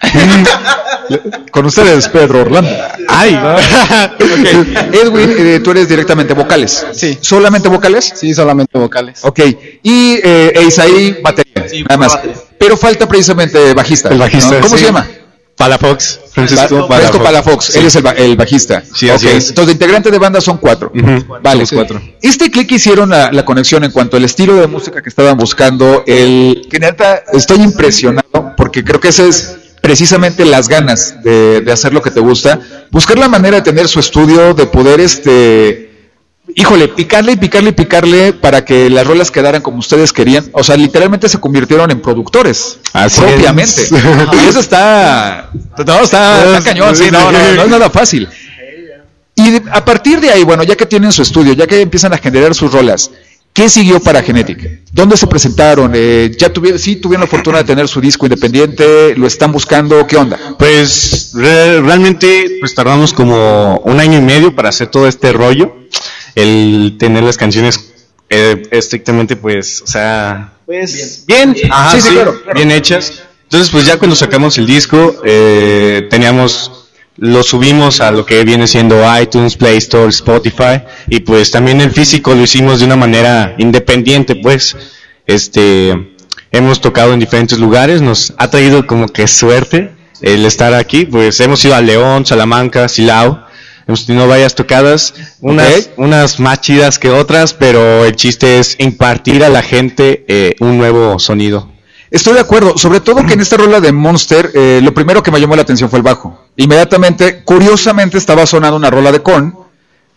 Con ustedes, Pedro Orlando. Ay. Ok. Edwin, eh, tú eres directamente vocales. Sí. ¿Solamente vocales? Sí, solamente vocales. Ok. Y eh, e Isaí, batería. Sí, nada más. batería. Pero falta precisamente bajista. El bajista, ¿no? ¿Cómo sí. se llama? Palafox. Francisco Ba- Fresco Palafox, Sí. él es el, ba- el bajista. Sí, así Ok, es. Entonces, de integrante de banda son cuatro. Ujú, Vale, somos cuatro. Este click hicieron la, la conexión en cuanto al estilo de música que estaban buscando. El que neta estoy impresionado porque creo que ese es precisamente las ganas de, de hacer lo que te gusta. Buscar la manera de tener su estudio, de poder este. Híjole, picarle y picarle y picarle para que las rolas quedaran como ustedes querían. O sea, literalmente se convirtieron en productores. Así propiamente. es. Y eso está. No, está, está cañón, sí, no, no, no es nada fácil. Y de- a partir de ahí, bueno, ya que tienen su estudio, ya que empiezan a generar sus rolas, ¿qué siguió para Genetic? ¿Dónde se presentaron? Eh, ¿Ya tuvieron, sí tuvieron la fortuna de tener su disco independiente? ¿Lo están buscando? ¿Qué onda? Pues re- realmente pues tardamos como un año y medio para hacer todo este rollo, el tener las canciones eh, estrictamente pues, o sea, pues bien, ajá, Sí, sí, sí, claro, claro. bien hechas. Entonces pues ya cuando sacamos el disco eh, teníamos, lo subimos a lo que viene siendo iTunes, Play Store, Spotify y pues también el físico lo hicimos de una manera independiente pues, este, hemos tocado en diferentes lugares, nos ha traído como que suerte el estar aquí, pues hemos ido a León, Salamanca, Silao, hemos tenido varias tocadas, unas, Ok. unas más chidas que otras, pero el chiste es impartir a la gente eh, un nuevo sonido. Estoy de acuerdo, sobre todo que en esta rola de Monster, eh, lo primero que me llamó la atención fue el bajo. Inmediatamente, curiosamente, estaba sonando una rola de Korn,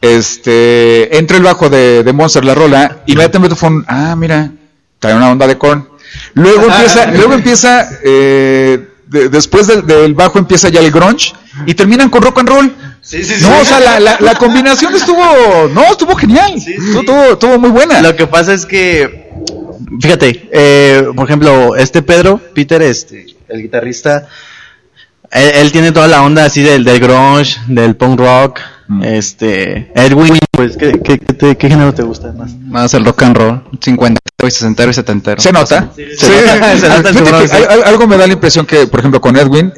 este, entra el bajo de, de Monster, la rola, inmediatamente fue un, ah, mira, trae una onda de Korn. Luego empieza, luego empieza, eh, de, después del, del bajo empieza ya el grunge, y terminan con rock and roll. Sí, sí, no, sí. o sea, la, la, la combinación estuvo, no, estuvo genial, Sí, sí. estuvo, estuvo, estuvo muy buena. Lo que pasa es que, fíjate, eh, por ejemplo, este Pedro, Peter, este, el guitarrista, él, él tiene toda la onda así del, del grunge, del punk rock. Mm. Este, Edwin, pues, ¿qué, qué, qué, te, ¿qué género te gusta más? Más el rock and roll, cincuentero y sesentero y setentero. ¿Se nota? Sí, Sí. se nota, se nota el Fíjate churro, que sí. al- algo me da la impresión que, por ejemplo, con Edwin,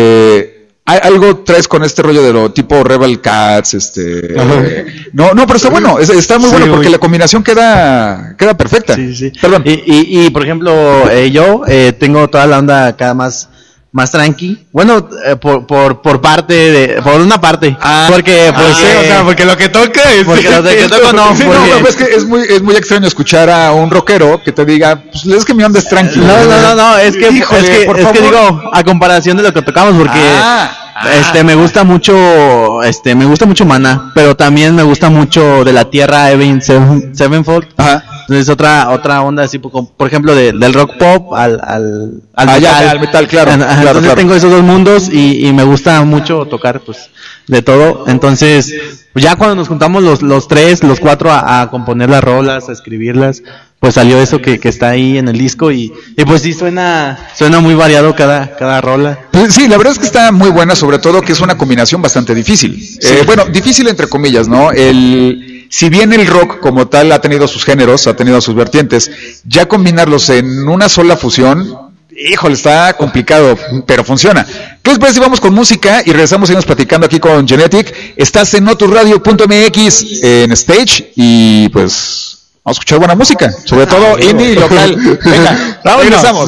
eh, hay- algo traes con este rollo de lo tipo Rebel Cats, este, eh, no, no, pero está bueno, es- está muy Sí, bueno porque muy- la combinación queda, queda perfecta. Sí, sí. Perdón. Y, y, y por ejemplo, eh, yo eh, tengo toda la onda acá más, más tranqui. Bueno, eh, por, por, por parte de, por una parte. Ah, porque, pues, ah, eh, o sea, porque lo que toca es. porque lo de que toco no, Sí, no, porque- no, es que es muy, es muy extraño escuchar a un rockero que te diga, pues es que mi onda es tranquila. No, no, no, no, es que, Híjole, es, que por es que favor. digo, a comparación de lo que tocamos, porque Ah, ah. este me gusta mucho, este me gusta mucho Maná, pero también me gusta mucho de la Tierra Evan Seven- Sevenfold. Ajá. Entonces otra otra onda así, por, por ejemplo, de, del rock pop al al, al Ah, ya, metal. al metal, claro, Ajá, claro, entonces claro. tengo esos dos mundos y, y me gusta mucho tocar pues de todo. Entonces ya cuando nos juntamos los los tres, los cuatro a, a componer las rolas, a escribirlas, pues salió eso que, que está ahí en el disco y, y pues sí suena suena muy variado cada cada rola. Pues sí, la verdad es que está muy buena, sobre todo que es una combinación bastante difícil. Eh, bueno, difícil entre comillas, ¿no? El, si bien el rock como tal ha tenido sus géneros, ha tenido sus vertientes, ya combinarlos en una sola fusión, híjole, está complicado, pero funciona. ¿Qué les parece si vamos con música y regresamos y seguimos platicando aquí con Genetic? Estás en noturradio punto m x en Stage y pues vamos a escuchar buena música, sobre todo indie y local. Venga, regresamos.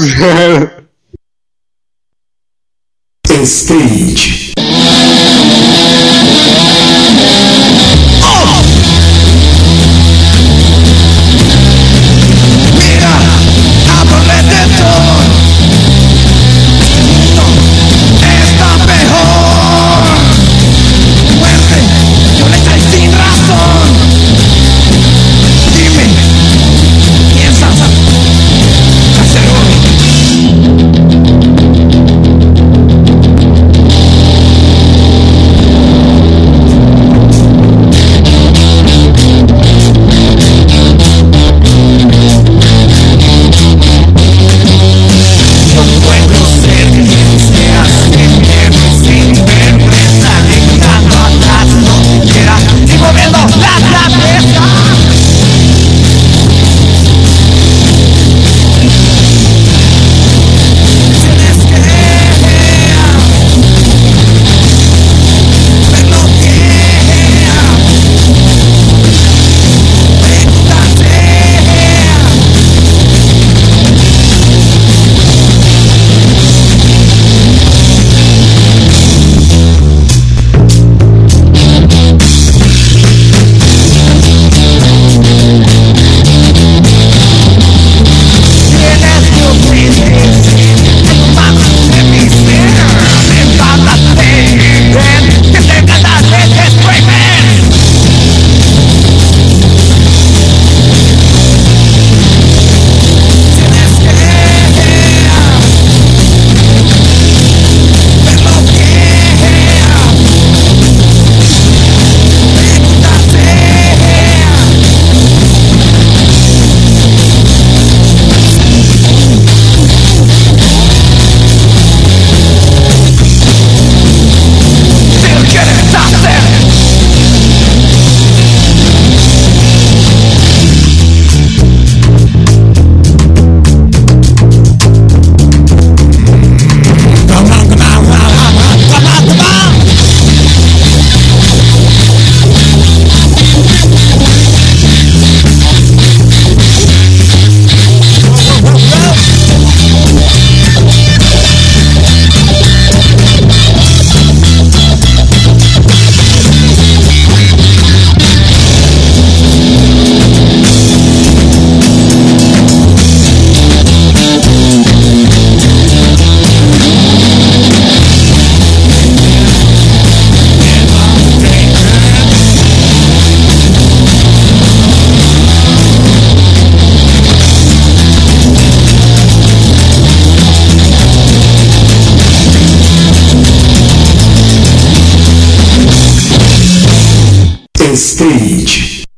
Stage. Piensas Stage.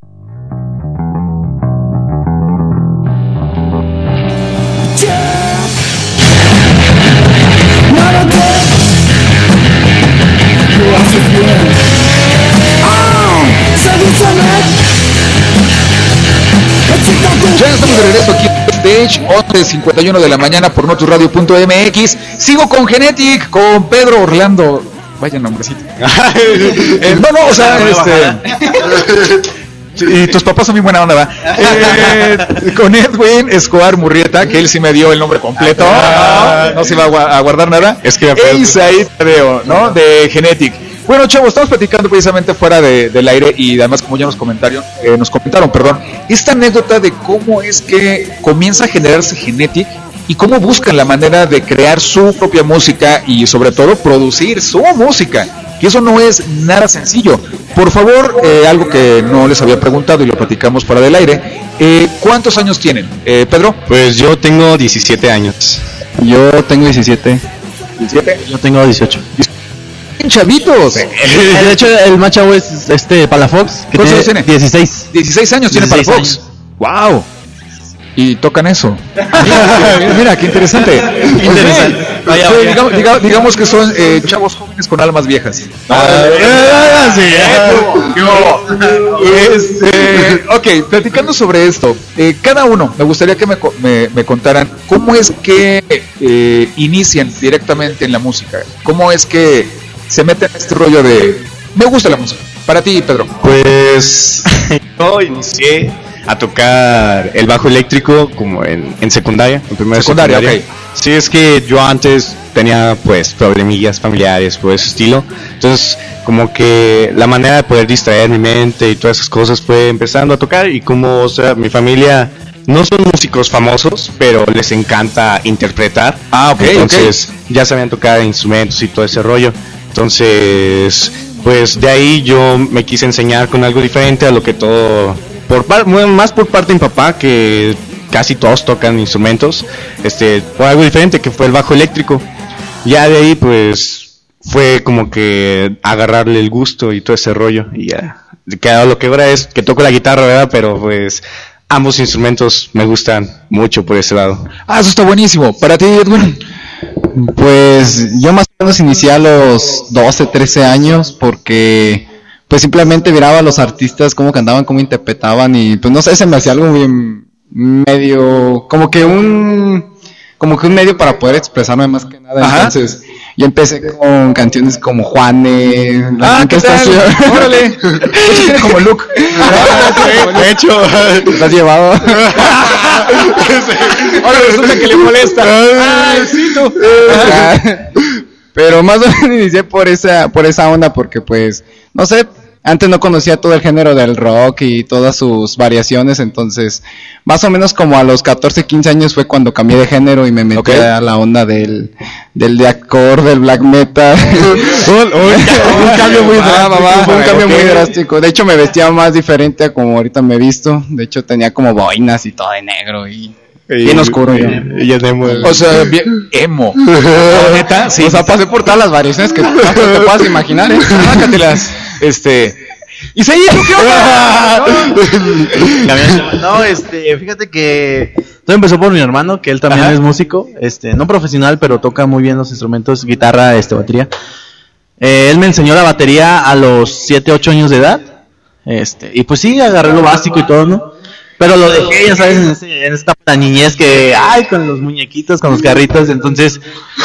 Ya estamos de regreso aquí en Stage, once cincuenta y uno de la mañana por notus radio punto m x. Sigo con Genetic, con Pedro Orlando. Vaya nombrecito. Eh, no, no, o sea, este... Y tus papás son bien buena onda, ¿va? Eh, con Edwin Escobar Murrieta, que él sí me dio el nombre completo. No, no se iba a, gua- a guardar nada. Es que e Isaí Tadeo, ¿no? De Genetic. Bueno, chavos, estamos platicando precisamente fuera de, del aire y además como ya nos comentaron, eh, nos comentaron, perdón, esta anécdota de cómo es que comienza a generarse Genetic y cómo buscan la manera de crear su propia música y sobre todo producir su música. Y eso no es nada sencillo. Por favor, eh, algo que no les había preguntado y lo platicamos fuera del aire, eh, ¿cuántos años tienen? Eh, Pedro. Pues yo tengo diecisiete años. Yo tengo diecisiete. ¿diecisiete? Yo tengo dieciocho. Chavitos. De hecho, el más chavo es este Palafox, que ¿Cuántos tiene años tiene? dieciséis. dieciséis años tiene dieciséis Palafox. Wow. Y tocan eso. Mira, mira, qué interesante. Interesante. Ok. Vaya, Sí, vaya. digamos, diga- digamos que son eh, chavos jóvenes con almas viejas. Ah, sí. Este, ok, platicando sobre esto, eh, cada uno, me gustaría que me, co- me, me contaran cómo es que eh, inician directamente en la música. Cómo es que se meten en este rollo de me gusta la música. Para ti, Pedro. Pues yo inicié a tocar el bajo eléctrico como en, en secundaria, en primera Secundaria, secundaria. Sí, es que yo antes tenía pues problemillas familiares por ese estilo, entonces como que la manera de poder distraer mi mente y todas esas cosas fue empezando a tocar y como, o sea, mi familia no son músicos famosos, pero les encanta interpretar. Ah, ok, entonces ya sabían tocar instrumentos y todo ese rollo, entonces pues de ahí yo me quise enseñar con algo diferente a lo que todo, por par, más por parte de mi papá, que casi todos tocan instrumentos, este, por algo diferente que fue el bajo eléctrico. Ya de ahí pues fue como que agarrarle el gusto y todo ese rollo y ya, que ahora lo que ahora es que toco la guitarra, ¿verdad? Pero pues ambos instrumentos me gustan mucho por ese lado. Ah, eso está buenísimo. Para ti, Edwin. Pues yo más o menos inicié a los doce, trece años porque pues simplemente miraba a los artistas cómo cantaban, cómo interpretaban y pues no sé, se me hacía algo bien medio, como que un, como que un medio para poder expresarme más que nada. Ajá. Entonces yo empecé con canciones como Juanes, La Ah, ¿qué tal? Contestación. Órale. Como Luke. De hecho, ¿Lo has llevado? Ahora resulta que le molesta. Ay, sí, tú. Pero más o menos inicié por esa, por esa onda porque pues, no sé, antes no conocía todo el género del rock y todas sus variaciones, entonces más o menos como a los catorce, quince años fue cuando cambié de género y me metí Ok. a la onda del, del deathcore, del black metal. un, un cambio muy Va, va, drástico, va. fue un cambio Ok. muy drástico. De hecho me vestía más diferente a como ahorita me he visto, de hecho tenía como boinas y todo de negro y bien oscuro yo. Y ya tenemos O sea, bien emo. ¿La neta? Sí. O sea, pasé por todas las variaciones que tanto te puedas imaginar, ¿eh? Sácatelas. Este. Y se hizo, ¿qué onda? No, este, fíjate que todo empezó por mi hermano, que él también Ajá. es músico, este, no profesional, pero toca muy bien los instrumentos, guitarra, este, batería. Eh, él me enseñó la batería a los siete, ocho años de edad, este, y pues sí, agarré lo básico y todo, ¿no? Pero lo dejé, ya sabes, en, ese- en esta la niñez que, ay, con los muñequitos, con los carritos, entonces...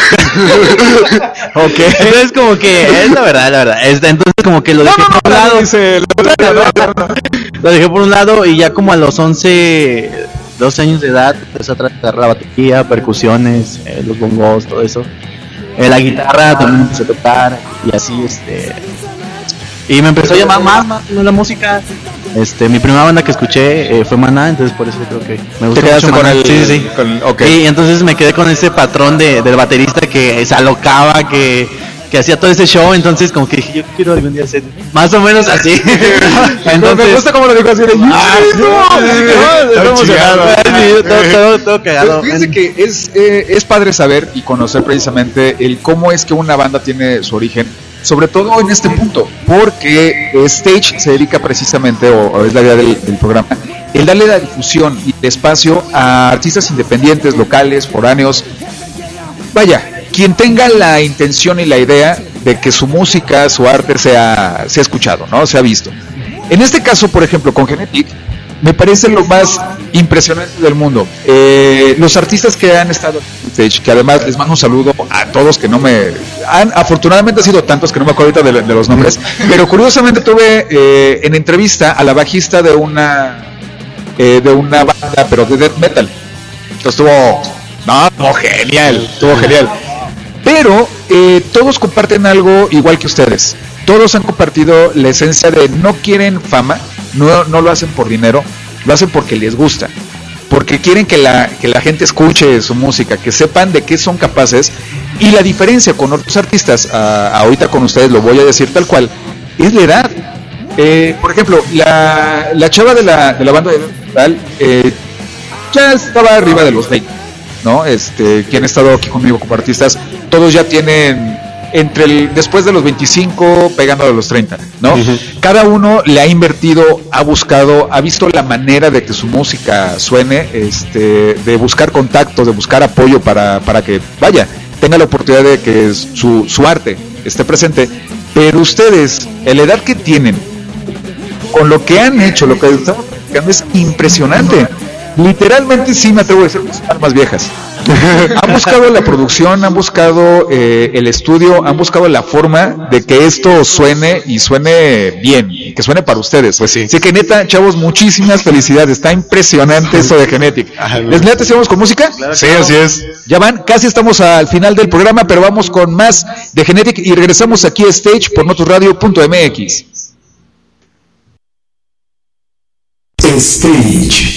ok. Entonces como que, es la verdad, la verdad, este, entonces como que lo dejé por un lado. Dice, Lo dejé por un lado y ya como a los once, doce años de edad empecé a tratar la batería, percusiones, eh, los bongos, todo eso. Eh, la guitarra también empecé a tocar y así, este... Y me empezó a llamar más, más la música. Este, mi primera banda que escuché eh, fue Maná, entonces por eso creo que me gusta Te quedaste mucho con Maná. el. Sí, sí, sí. Con, ok. Y entonces me quedé con ese patrón de, del baterista que se alocaba, que, que hacía todo ese show, entonces como que dije, yo quiero algún día hacer más o menos así. Entonces, me gusta cómo lo dijo así de. Ah, sí, no, Está emocionado. chingado. Todo, todo, todo cagado. Pues fíjense que es, eh, es padre saber y conocer precisamente el cómo es que una banda tiene su origen. sobre todo en este punto, porque Stage se dedica precisamente, o, o es la idea del, del programa, el darle la difusión y el espacio a artistas independientes, locales, foráneos, vaya, quien tenga la intención y la idea de que su música, su arte sea, sea escuchado, ¿no? Sea visto. En este caso, por ejemplo, con Genetic, me parece lo más impresionante del mundo. Eh, los artistas que han estado en Stage, que además les mando un saludo a todos que no me... Han, afortunadamente han sido tantos que no me acuerdo ahorita de, de los nombres, pero curiosamente tuve eh, en entrevista a la bajista de una eh, de una banda, pero de death metal. Entonces estuvo... No, estuvo genial, estuvo genial. Pero eh, todos comparten algo igual que ustedes. Todos han compartido la esencia de no quieren fama, no, no lo hacen por dinero, lo hacen porque les gusta, porque quieren que la, que la gente escuche su música, que sepan de qué son capaces. Y la diferencia con otros artistas, a, ahorita con ustedes lo voy a decir tal cual, es la edad. Eh, por ejemplo, la, la chava de la, de la banda de metal eh, ya estaba arriba de los veinte, ¿no? Este, quien ha estado aquí conmigo como artistas, todos ya tienen entre el, después de los veinticinco pegando a los treinta, ¿no? Uh-huh. Cada uno le ha invertido, ha buscado, ha visto la manera de que su música suene, este, de buscar contacto, de buscar apoyo para, para que, vaya, tenga la oportunidad de que su, su arte esté presente. Pero ustedes, en la edad que tienen, con lo que han hecho, lo que estamos practicando, es impresionante. Literalmente sí me atrevo a decir que son almas viejas. Han buscado la producción, han buscado eh, el estudio, han buscado la forma de que esto suene y suene bien, que suene para ustedes. Pues sí. Así que neta, chavos, muchísimas felicidades. Está impresionante esto de Genetic. ¿Les late si vamos con música? Claro, sí, así es. Ya van, casi estamos al final del programa, pero vamos con más de Genetic y regresamos aquí a Stage por notus radio punto m x. Stage.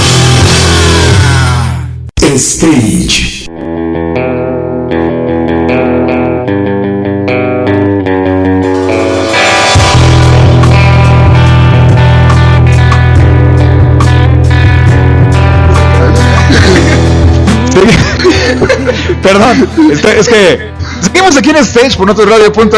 Stage. Perdón, este, es que seguimos aquí en Stage por nuestro radio punto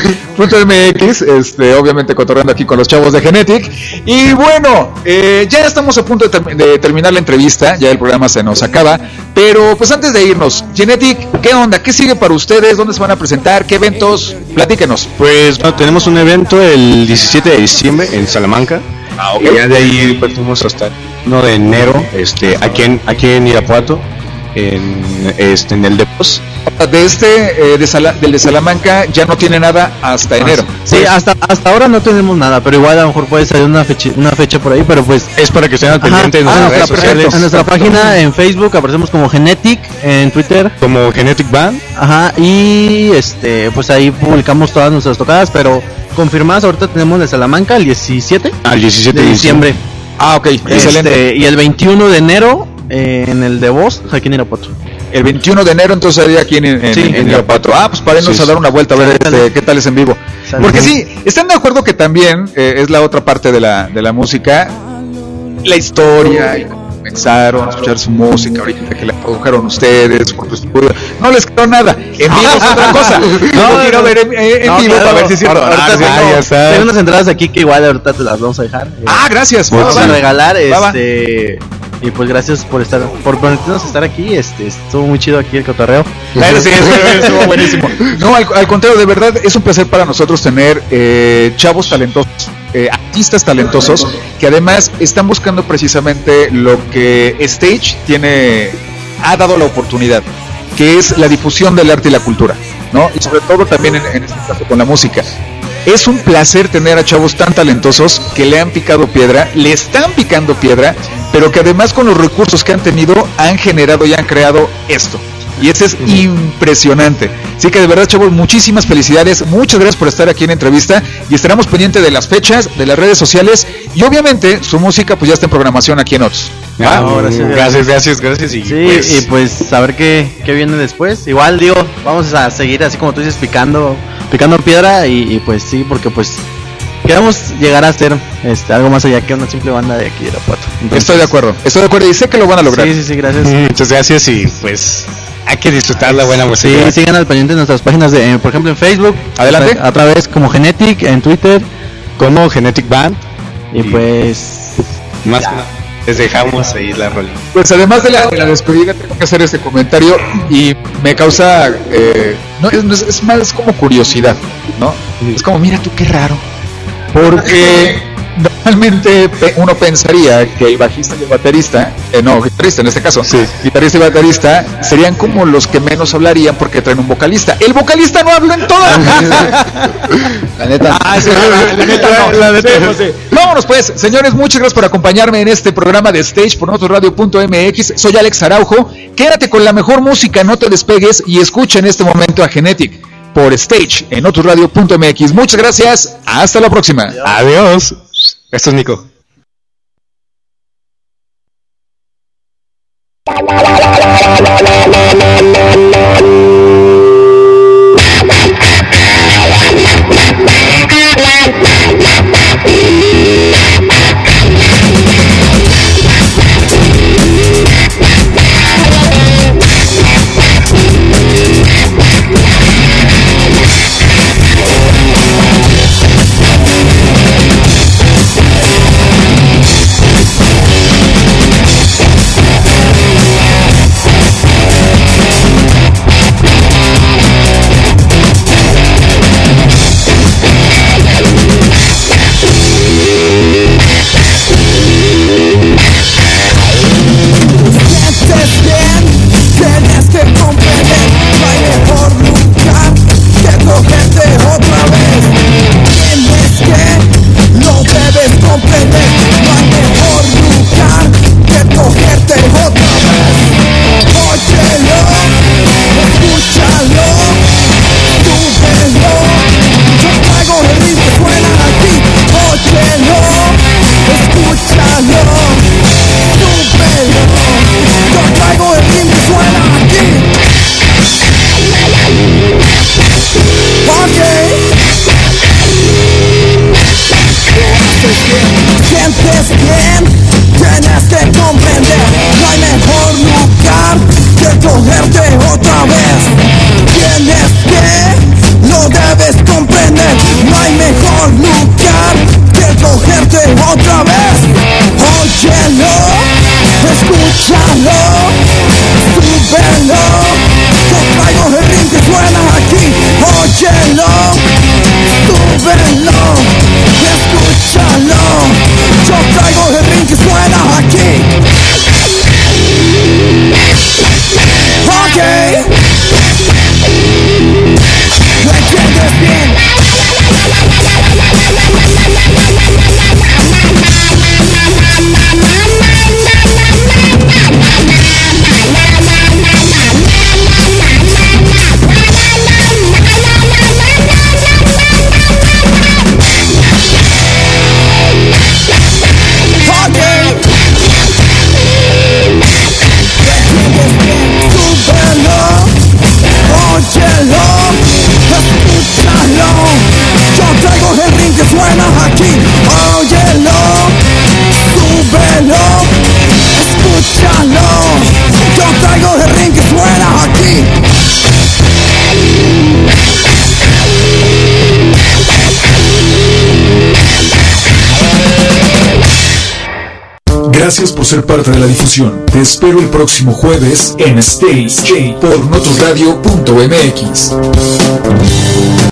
m x, este, obviamente cotorreando aquí con los chavos de Genetic. Y bueno, eh, ya estamos a punto de, ter- de terminar la entrevista, ya el programa se nos acaba. Pero pues antes de irnos, Genetic, ¿qué onda? ¿Qué sigue para ustedes? ¿Dónde se van a presentar? ¿Qué eventos? Platíquenos. Pues bueno, tenemos un evento el diecisiete de diciembre en Salamanca. Ah, okay. Y ya de ahí partimos hasta el uno de enero, este, aquí en, aquí en Irapuato, en, este, en el Depos. De este, eh, de Sala, del de Salamanca, ya no tiene nada hasta enero. Sí, pues, hasta hasta ahora no tenemos nada, pero igual a lo mejor puede salir una fecha, una fecha por ahí, pero pues es para que estén al pendiente en nuestras redes sociales. En nuestra página en Facebook aparecemos como Genetic, en Twitter como Genetic Band. Ajá, y este, pues ahí publicamos todas nuestras tocadas, pero confirmadas ahorita tenemos de Salamanca el diecisiete, ah, el diecisiete de diciembre. Ah, ok, este, excelente. Y el veintiuno de enero eh, en el de Voz, aquí en Irapuato. El veintiuno de enero entonces sería aquí en, en, sí, en, en Irapuato. Ah, pues para irnos sí, a dar una vuelta a ver este, qué tal es en vivo. Sale. Porque sí, están de acuerdo que también eh, es la otra parte de la, de la música, la historia, y cómo comenzaron a escuchar su música, ahorita que la produjeron ustedes, por tu estudio. No les creo nada, en vivo es otra cosa. No, no quiero ver en, en no, vivo claro, para ver si es cierto. Ahorita ah, tengo, ya está. Tengo unas entradas aquí que igual ahorita te las vamos a dejar. Ah, gracias. Vamos a regalar, va, este... Va. Y pues gracias por estar, por permitirnos estar aquí, este, estuvo muy chido aquí el cotorreo. Claro, sí, estuvo buenísimo. No, al, al contrario, de verdad es un placer para nosotros tener eh, chavos talentosos, eh, artistas talentosos, que además están buscando precisamente lo que Stage tiene, ha dado la oportunidad, que es la difusión del arte y la cultura, ¿no? Y sobre todo también en, en este caso con la música. Es un placer tener a chavos tan talentosos que le han picado piedra, le están picando piedra, pero que además con los recursos que han tenido han generado y han creado esto. Y eso es impresionante. Así que de verdad, chavos, muchísimas felicidades. Muchas gracias por estar aquí en entrevista. Y estaremos pendientes de las fechas, de las redes sociales. Y obviamente su música pues ya está en programación aquí en Ots. Ah, no, gracias, gracias, gracias, gracias. Y, sí, pues... y pues a ver qué, qué viene después. Igual digo, vamos a seguir así como tú dices, picando, picando piedra. Y, y pues sí, porque pues queremos llegar a ser este, algo más allá que una simple banda de aquí de Irapuato. Estoy de acuerdo, estoy de acuerdo y sé que lo van a lograr. Sí, sí, sí, gracias. Muchas gracias y pues hay que disfrutar la buena música. Sí, sigan al pendiente de nuestras páginas de, eh, por ejemplo, en Facebook. Adelante. A través como Genetic, en Twitter como Genetic Band. Y, y pues más que nada les dejamos ahí la rola. Pues además de la, de la despedida tengo que hacer este comentario y me causa eh, no, es, es más como curiosidad, ¿no? Es como, mira tú qué raro, porque normalmente uno pensaría que el bajista y el baterista, eh, no, guitarrista en este caso, sí. guitarrista y baterista serían como los que menos hablarían porque traen un vocalista. El vocalista no habla en toda la neta. Ah, sí, la neta no. La neta no. Sí. Vámonos pues, señores, muchas gracias por acompañarme en este programa de Stage por nuestro radio punto m x. Soy Alex Araujo. Quédate con la mejor música, no te despegues y escucha en este momento a Genetic por Stage en otro radio punto m x. Muchas gracias, hasta la próxima. Adiós. Adiós. Esto es Nico. Gracias por ser parte de la difusión. Te espero el próximo jueves en Stage por notus radio punto m x.